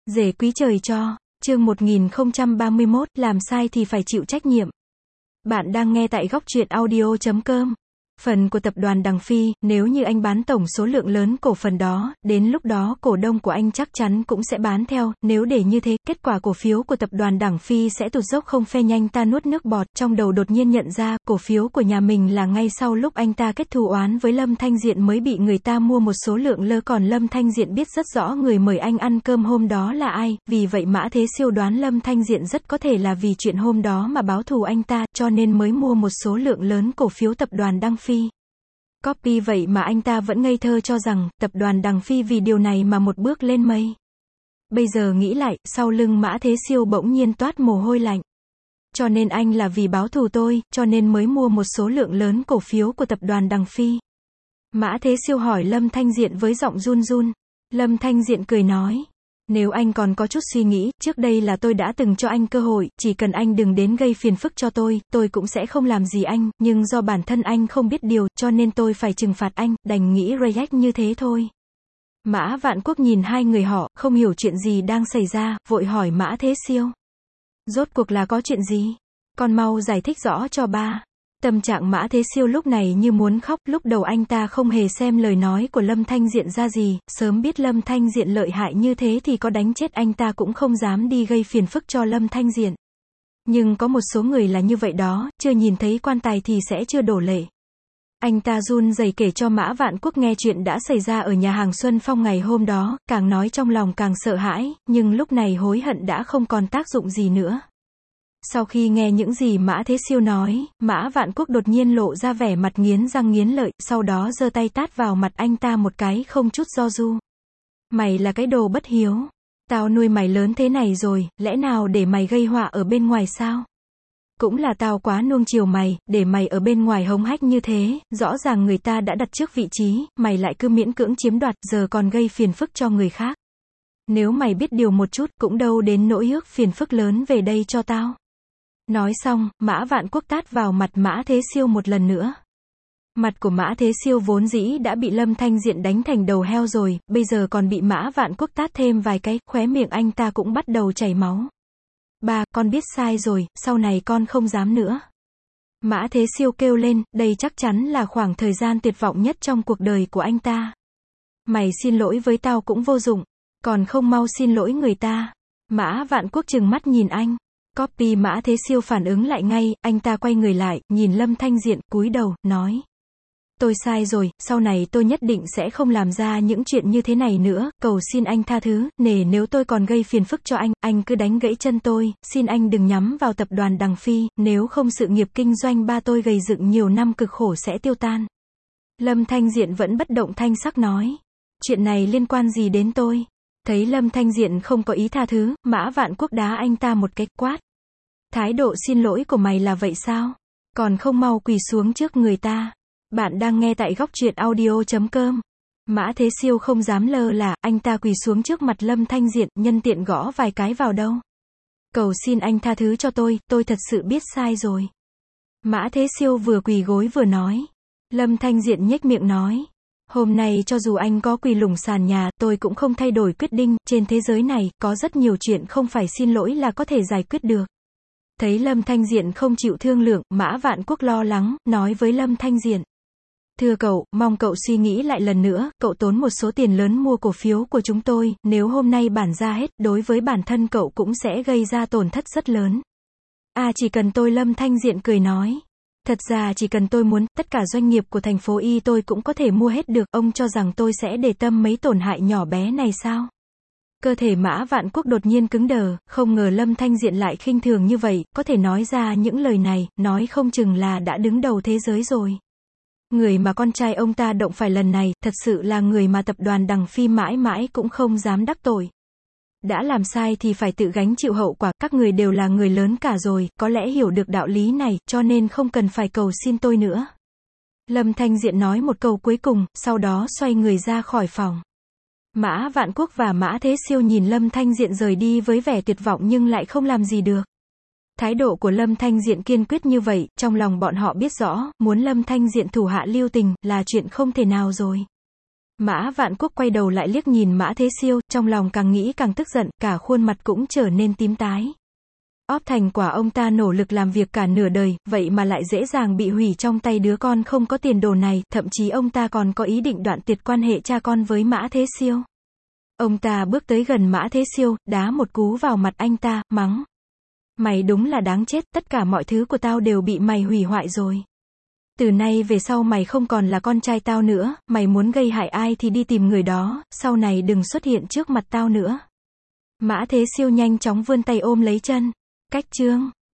Rể quý trời cho, chương 1031, làm sai thì phải chịu trách nhiệm. Bạn đang nghe tại góc truyện audio.com. Phần của tập đoàn Đằng Phi, nếu như anh bán tổng số lượng lớn cổ phần đó, đến lúc đó cổ đông của anh chắc chắn cũng sẽ bán theo, nếu để như thế, kết quả cổ phiếu của tập đoàn Đằng Phi sẽ tụt dốc không phe. Nhanh ta nuốt nước bọt, trong đầu đột nhiên nhận ra, cổ phiếu của nhà mình là ngay sau lúc anh ta kết thù oán với Lâm Thanh Diện mới bị người ta mua một số lượng lớn, còn Lâm Thanh Diện biết rất rõ người mời anh ăn cơm hôm đó là ai, vì vậy Mã Thế Siêu đoán Lâm Thanh Diện rất có thể là vì chuyện hôm đó mà báo thù anh ta, cho nên mới mua một số lượng lớn cổ phiếu tập đoàn Đằng Phi. Copy vậy mà anh ta vẫn ngây thơ cho rằng, tập đoàn Đằng Phi vì điều này mà một bước lên mây. Bây giờ nghĩ lại, sau lưng Mã Thế Siêu bỗng nhiên toát mồ hôi lạnh. Cho nên anh là vì báo thù tôi, cho nên mới mua một số lượng lớn cổ phiếu của tập đoàn Đằng Phi. Mã Thế Siêu hỏi Lâm Thanh Diện với giọng run run. Lâm Thanh Diện cười nói. Nếu anh còn có chút suy nghĩ, trước đây là tôi đã từng cho anh cơ hội, chỉ cần anh đừng đến gây phiền phức cho tôi cũng sẽ không làm gì anh, nhưng do bản thân anh không biết điều, cho nên tôi phải trừng phạt anh, đành nghĩ react như thế thôi. Mã Vạn Quốc nhìn hai người họ, không hiểu chuyện gì đang xảy ra, vội hỏi Mã Thế Siêu. Rốt cuộc là có chuyện gì? Con mau giải thích rõ cho ba. Tâm trạng Mã Thế Siêu lúc này như muốn khóc, lúc đầu anh ta không hề xem lời nói của Lâm Thanh Diện ra gì, sớm biết Lâm Thanh Diện lợi hại như thế thì có đánh chết anh ta cũng không dám đi gây phiền phức cho Lâm Thanh Diện. Nhưng có một số người là như vậy đó, chưa nhìn thấy quan tài thì sẽ chưa đổ lệ. Anh ta run rẩy kể cho Mã Vạn Quốc nghe chuyện đã xảy ra ở nhà hàng Xuân Phong ngày hôm đó, càng nói trong lòng càng sợ hãi, nhưng lúc này hối hận đã không còn tác dụng gì nữa. Sau khi nghe những gì Mã Thế Siêu nói, Mã Vạn Quốc đột nhiên lộ ra vẻ mặt nghiến răng nghiến lợi, sau đó giơ tay tát vào mặt anh ta một cái không chút do du. Mày là cái đồ bất hiếu. Tao nuôi mày lớn thế này rồi, lẽ nào để mày gây họa ở bên ngoài sao? Cũng là tao quá nuông chiều mày, để mày ở bên ngoài hống hách như thế, rõ ràng người ta đã đặt trước vị trí, mày lại cứ miễn cưỡng chiếm đoạt, giờ còn gây phiền phức cho người khác. Nếu mày biết điều một chút, cũng đâu đến nỗi ước phiền phức lớn về đây cho tao. Nói xong, Mã Vạn Quốc tát vào mặt Mã Thế Siêu một lần nữa. Mặt của Mã Thế Siêu vốn dĩ đã bị Lâm Thanh Diện đánh thành đầu heo rồi, bây giờ còn bị Mã Vạn Quốc tát thêm vài cái, khóe miệng anh ta cũng bắt đầu chảy máu. Ba, con biết sai rồi, sau này con không dám nữa. Mã Thế Siêu kêu lên, đây chắc chắn là khoảng thời gian tuyệt vọng nhất trong cuộc đời của anh ta. Mày xin lỗi với tao cũng vô dụng, còn không mau xin lỗi người ta. Mã Vạn Quốc trừng mắt nhìn anh. Copy Mã Thế Siêu phản ứng lại ngay, anh ta quay người lại, nhìn Lâm Thanh Diện, cúi đầu, nói. Tôi sai rồi, sau này tôi nhất định sẽ không làm ra những chuyện như thế này nữa, cầu xin anh tha thứ, nếu tôi còn gây phiền phức cho anh cứ đánh gãy chân tôi, xin anh đừng nhắm vào tập đoàn Đằng Phi, nếu không sự nghiệp kinh doanh ba tôi gầy dựng nhiều năm cực khổ sẽ tiêu tan. Lâm Thanh Diện vẫn bất động thanh sắc nói. Chuyện này liên quan gì đến tôi? Thấy Lâm Thanh Diện không có ý tha thứ, Mã Vạn Quốc đá anh ta một cái, quát. Thái độ xin lỗi của mày là vậy sao? Còn không mau quỳ xuống trước người ta. Bạn đang nghe tại góc truyện audio.com. Mã Thế Siêu không dám lơ là, anh ta quỳ xuống trước mặt Lâm Thanh Diện, nhân tiện gõ vài cái vào đâu. Cầu xin anh tha thứ cho tôi thật sự biết sai rồi. Mã Thế Siêu vừa quỳ gối vừa nói. Lâm Thanh Diện nhếch miệng nói. Hôm nay cho dù anh có quỳ lủng sàn nhà, tôi cũng không thay đổi quyết định, trên thế giới này, có rất nhiều chuyện không phải xin lỗi là có thể giải quyết được. Thấy Lâm Thanh Diện không chịu thương lượng, Mã Vạn Quốc lo lắng, nói với Lâm Thanh Diện. Thưa cậu, mong cậu suy nghĩ lại lần nữa, cậu tốn một số tiền lớn mua cổ phiếu của chúng tôi, nếu hôm nay bản ra hết, đối với bản thân cậu cũng sẽ gây ra tổn thất rất lớn. Chỉ cần tôi. Lâm Thanh Diện cười nói. Thật ra chỉ cần tôi muốn, tất cả doanh nghiệp của thành phố Y tôi cũng có thể mua hết được, ông cho rằng tôi sẽ để tâm mấy tổn hại nhỏ bé này sao? Cơ thể Mã Vạn Quốc đột nhiên cứng đờ, không ngờ Lâm Thanh Diện lại khinh thường như vậy, có thể nói ra những lời này, nói không chừng là đã đứng đầu thế giới rồi. Người mà con trai ông ta động phải lần này, thật sự là người mà tập đoàn Đằng Phi mãi mãi cũng không dám đắc tội. Đã làm sai thì phải tự gánh chịu hậu quả, các người đều là người lớn cả rồi, có lẽ hiểu được đạo lý này, cho nên không cần phải cầu xin tôi nữa. Lâm Thanh Diện nói một câu cuối cùng, sau đó xoay người ra khỏi phòng. Mã Vạn Quốc và Mã Thế Siêu nhìn Lâm Thanh Diện rời đi với vẻ tuyệt vọng nhưng lại không làm gì được. Thái độ của Lâm Thanh Diện kiên quyết như vậy, trong lòng bọn họ biết rõ, muốn Lâm Thanh Diện thủ hạ lưu tình, là chuyện không thể nào rồi. Mã Vạn Quốc quay đầu lại liếc nhìn Mã Thế Siêu, trong lòng càng nghĩ càng tức giận, cả khuôn mặt cũng trở nên tím tái. Óp thành quả ông ta nỗ lực làm việc cả nửa đời, vậy mà lại dễ dàng bị hủy trong tay đứa con không có tiền đồ này, thậm chí ông ta còn có ý định đoạn tuyệt quan hệ cha con với Mã Thế Siêu. Ông ta bước tới gần Mã Thế Siêu, đá một cú vào mặt anh ta, mắng. Mày đúng là đáng chết, tất cả mọi thứ của tao đều bị mày hủy hoại rồi. Từ nay về sau mày không còn là con trai tao nữa, mày muốn gây hại ai thì đi tìm người đó, sau này đừng xuất hiện trước mặt tao nữa. Mã Thế Siêu nhanh chóng vươn tay ôm lấy chân. Cách chương